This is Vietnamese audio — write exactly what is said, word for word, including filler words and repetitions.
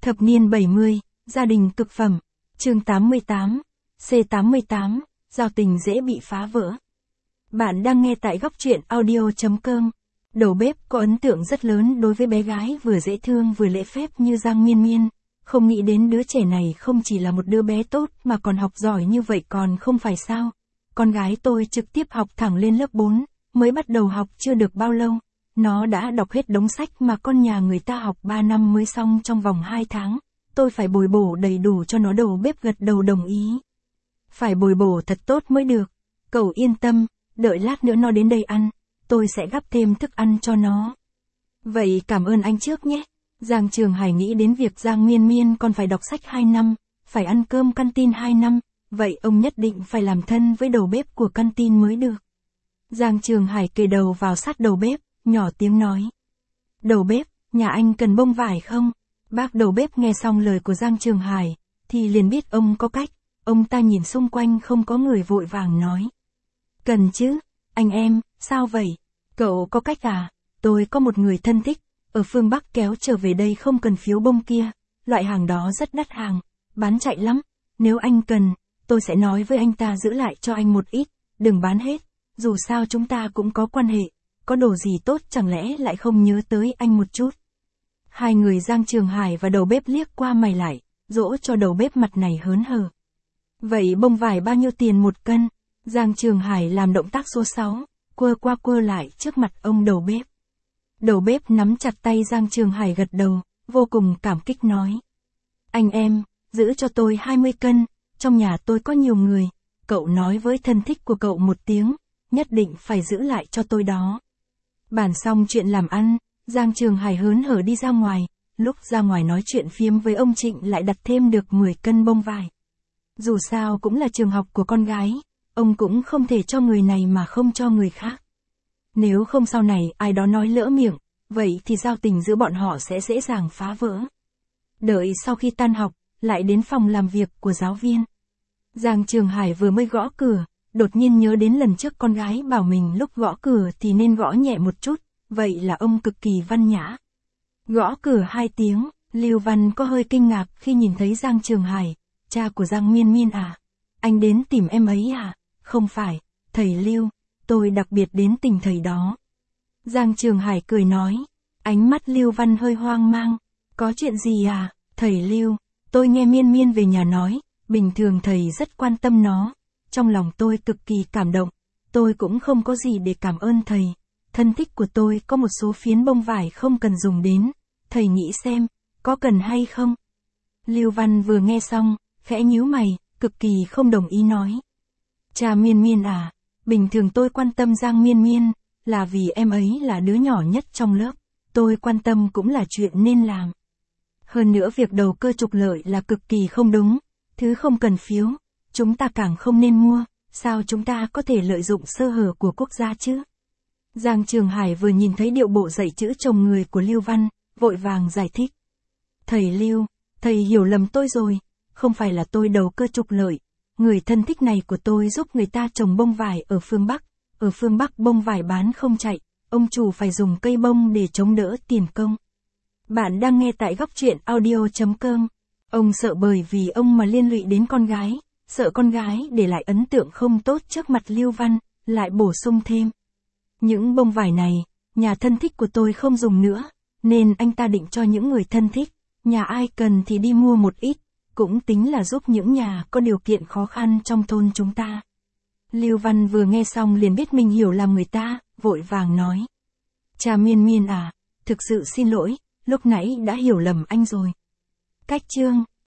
Thập niên bảy mươi, gia đình cực phẩm. Chương tám mươi tám. C tám mươi tám, giao tình dễ bị phá vỡ. Bạn đang nghe tại góc truyện audio chấm com. Đầu bếp có ấn tượng rất lớn đối với bé gái vừa dễ thương vừa lễ phép như Giang Miên Miên. Không nghĩ đến đứa trẻ này không chỉ là một đứa bé tốt mà còn học giỏi như vậy còn không phải sao. Con gái tôi trực tiếp học thẳng lên lớp bốn, mới bắt đầu học chưa được bao lâu. Nó đã đọc hết đống sách mà con nhà người ta học ba năm mới xong trong vòng hai tháng. Tôi phải bồi bổ đầy đủ cho nó. Đầu bếp gật đầu đồng ý. Phải bồi bổ thật tốt mới được. Cậu yên tâm, đợi lát nữa nó đến đây ăn, tôi sẽ gắp thêm thức ăn cho nó. Vậy cảm ơn anh trước nhé. Giang Trường Hải nghĩ đến việc Giang Miên Miên còn phải đọc sách hai năm, phải ăn cơm canteen hai năm, vậy ông nhất định phải làm thân với đầu bếp của canteen mới được. Giang Trường Hải kề đầu vào sát đầu bếp, nhỏ tiếng nói. Đầu bếp, nhà anh cần bông vải không? Bác đầu bếp nghe xong lời của Giang Trường Hải, thì liền biết ông có cách. Ông ta nhìn xung quanh không có người vội vàng nói. Cần chứ, anh em, sao vậy? Cậu có cách à? Tôi có một người thân thích, ở phương Bắc kéo trở về đây không cần phiếu bông kia. Loại hàng đó rất đắt hàng, bán chạy lắm. Nếu anh cần, tôi sẽ nói với anh ta giữ lại cho anh một ít, đừng bán hết. Dù sao chúng ta cũng có quan hệ, có đồ gì tốt chẳng lẽ lại không nhớ tới anh một chút. Hai người Giang Trường Hải và đầu bếp liếc qua mày lại, dỗ cho đầu bếp mặt này hớn hở. Vậy bông vải bao nhiêu tiền một cân? Giang Trường Hải làm động tác số sáu, quơ qua quơ lại trước mặt ông đầu bếp. Đầu bếp nắm chặt tay Giang Trường Hải gật đầu, vô cùng cảm kích nói. Anh em, giữ cho tôi hai mươi cân, trong nhà tôi có nhiều người, cậu nói với thân thích của cậu một tiếng, nhất định phải giữ lại cho tôi đó. Bàn xong chuyện làm ăn, Giang Trường Hải hớn hở đi ra ngoài, lúc ra ngoài nói chuyện phiếm với ông Trịnh lại đặt thêm được mười cân bông vải. Dù sao cũng là trường học của con gái, ông cũng không thể cho người này mà không cho người khác. Nếu không sau này ai đó nói lỡ miệng, vậy thì giao tình giữa bọn họ sẽ dễ dàng phá vỡ. Đợi sau khi tan học, lại đến phòng làm việc của giáo viên. Giang Trường Hải vừa mới gõ cửa, đột nhiên nhớ đến lần trước con gái bảo mình lúc gõ cửa thì nên gõ nhẹ một chút, vậy là ông cực kỳ văn nhã. Gõ cửa hai tiếng, Lưu Văn có hơi kinh ngạc khi nhìn thấy Giang Trường Hải. Cha của Giang Miên Miên à? Anh đến tìm em ấy à? Không phải, thầy Lưu, tôi đặc biệt đến tìm thầy đó. Giang Trường Hải cười nói, ánh mắt Lưu Văn hơi hoang mang. Có chuyện gì à, thầy Lưu? Tôi nghe Miên Miên về nhà nói, bình thường thầy rất quan tâm nó. Trong lòng tôi cực kỳ cảm động, tôi cũng không có gì để cảm ơn thầy. Thân thích của tôi có một số phiến bông vải không cần dùng đến, thầy nghĩ xem, có cần hay không? Lưu Văn vừa nghe xong, khẽ nhíu mày, cực kỳ không đồng ý nói. Cha Miên Miên à, bình thường tôi quan tâm Giang Miên Miên, là vì em ấy là đứa nhỏ nhất trong lớp, tôi quan tâm cũng là chuyện nên làm. Hơn nữa việc đầu cơ trục lợi là cực kỳ không đúng, thứ không cần phiếu, chúng ta càng không nên mua, sao chúng ta có thể lợi dụng sơ hở của quốc gia chứ? Giang Trường Hải vừa nhìn thấy điệu bộ dạy chữ chồng người của Lưu Văn, vội vàng giải thích. Thầy Lưu, thầy hiểu lầm tôi rồi. Không phải là tôi đầu cơ trục lợi, người thân thích này của tôi giúp người ta trồng bông vải ở phương Bắc, ở phương Bắc bông vải bán không chạy, ông chủ phải dùng cây bông để chống đỡ tiền công. Bạn đang nghe tại góc truyện audio chấm com. Ông sợ bởi vì ông mà liên lụy đến con gái, sợ con gái để lại ấn tượng không tốt trước mặt Lưu Văn, lại bổ sung thêm. Những bông vải này, nhà thân thích của tôi không dùng nữa, nên anh ta định cho những người thân thích, nhà ai cần thì đi mua một ít. Cũng tính là giúp những nhà có điều kiện khó khăn trong thôn chúng ta. Lưu Văn vừa nghe xong liền biết mình hiểu lầm người ta, vội vàng nói. Cha Miên Miên à, thực sự xin lỗi, lúc nãy đã hiểu lầm anh rồi. Cách chương